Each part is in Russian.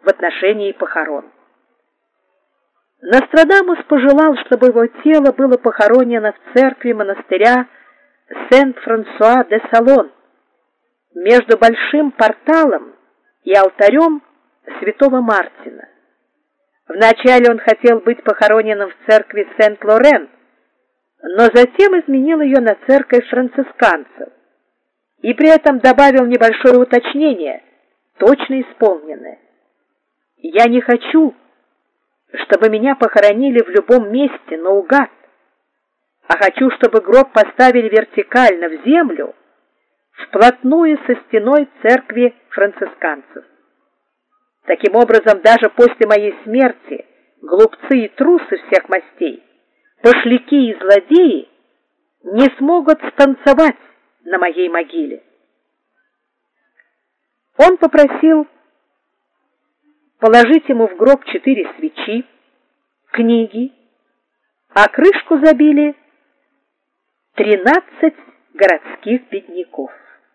отношении похорон. Нострадамус пожелал, чтобы его тело было похоронено в церкви монастыря Сент-Франсуа-де-Салон между большим порталом и алтарем святого Мартина. Вначале он хотел быть похороненным в церкви Сент-Лорен, но затем изменил ее на церковь францисканцев и при этом добавил небольшое уточнение, точно исполненное. «Я не хочу, чтобы меня похоронили в любом месте наугад, а хочу, чтобы гроб поставили вертикально в землю, вплотную со стеной церкви францисканцев. Таким образом, даже после моей смерти глупцы и трусы всех мастей, пошляки и злодеи не смогут станцевать на моей могиле». Он попросил положить ему в гроб 4 свечи, книги, а крышку забили 13 городских бедняков.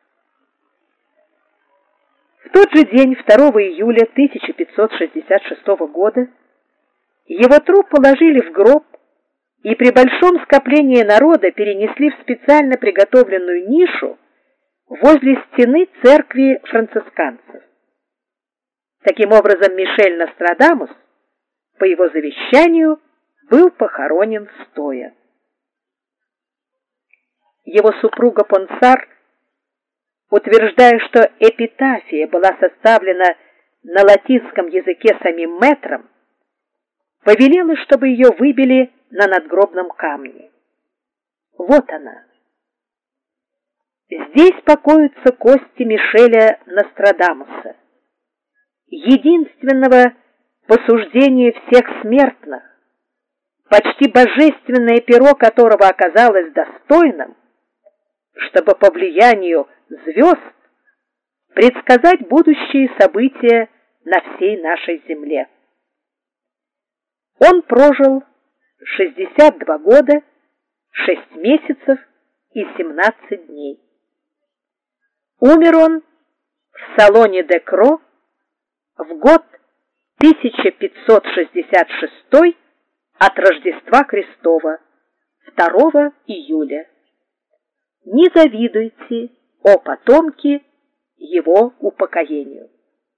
В тот же день, 2 июля 1566 года, его труп положили в гроб и при большом скоплении народа перенесли в специально приготовленную нишу возле стены церкви францисканцев. Таким образом, Мишель Нострадамус, по его завещанию, был похоронен стоя. Его супруга Понсар, утверждая, что эпитафия была составлена на латинском языке самим мэтром, повелела, чтобы ее выбили на надгробном камне. Вот она. Здесь покоятся кости Мишеля Нострадамуса, единственного по суждению всех смертных, почти божественное перо которого оказалось достойным, чтобы по влиянию звезд предсказать будущие события на всей нашей земле. Он прожил 62 года, 6 месяцев и 17 дней. Умер он в салоне де Кро в год 1566 от Рождества Христова, 2 июля. Не завидуйте, о потомки, его упокоению.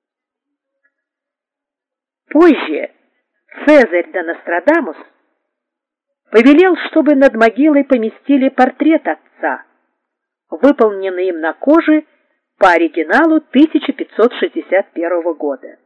Позже Цезарь де Нострадамус повелел, чтобы над могилой поместили портрет отца, выполненный им на коже по оригиналу 1561 года.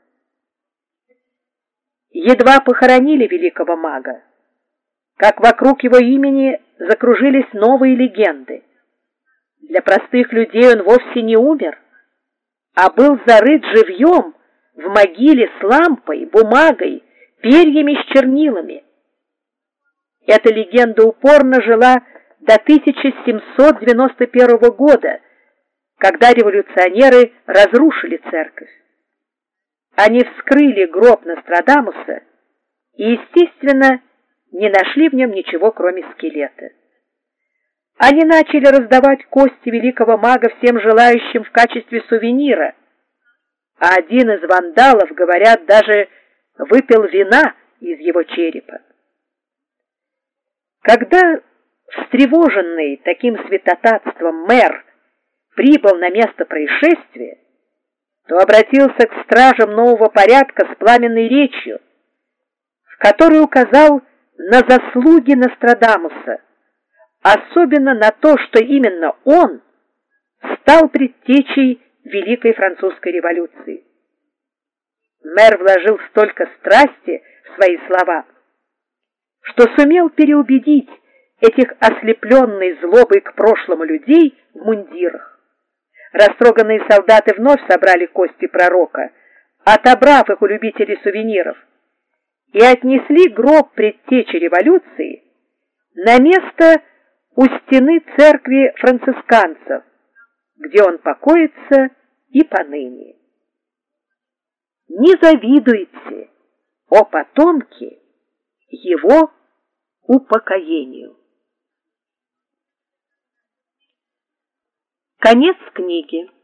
Едва похоронили великого мага, как вокруг его имени закружились новые легенды. Для простых людей он вовсе не умер, а был зарыт живьем в могиле с лампой, бумагой, перьями с чернилами. Эта легенда упорно жила до 1791 года, когда революционеры разрушили церковь. Они вскрыли гроб Нострадамуса и, естественно, не нашли в нем ничего, кроме скелета. Они начали раздавать кости великого мага всем желающим в качестве сувенира, а один из вандалов, говорят, даже выпил вина из его черепа. Когда встревоженный таким святотатством мэр прибыл на место происшествия, то обратился к стражам нового порядка с пламенной речью, в которой указал на заслуги Нострадамуса, особенно на то, что именно он стал предтечей Великой Французской революции. Мэр вложил столько страсти в свои слова, что сумел переубедить этих ослепленных злобой к прошлому людей в мундирах. Растроганные солдаты вновь собрали кости пророка, отобрав их у любителей сувениров, и отнесли гроб предтечи революции на место у стены церкви францисканцев, где он покоится и поныне. Не завидуйте, о потомки, его упокоению. Конец книги.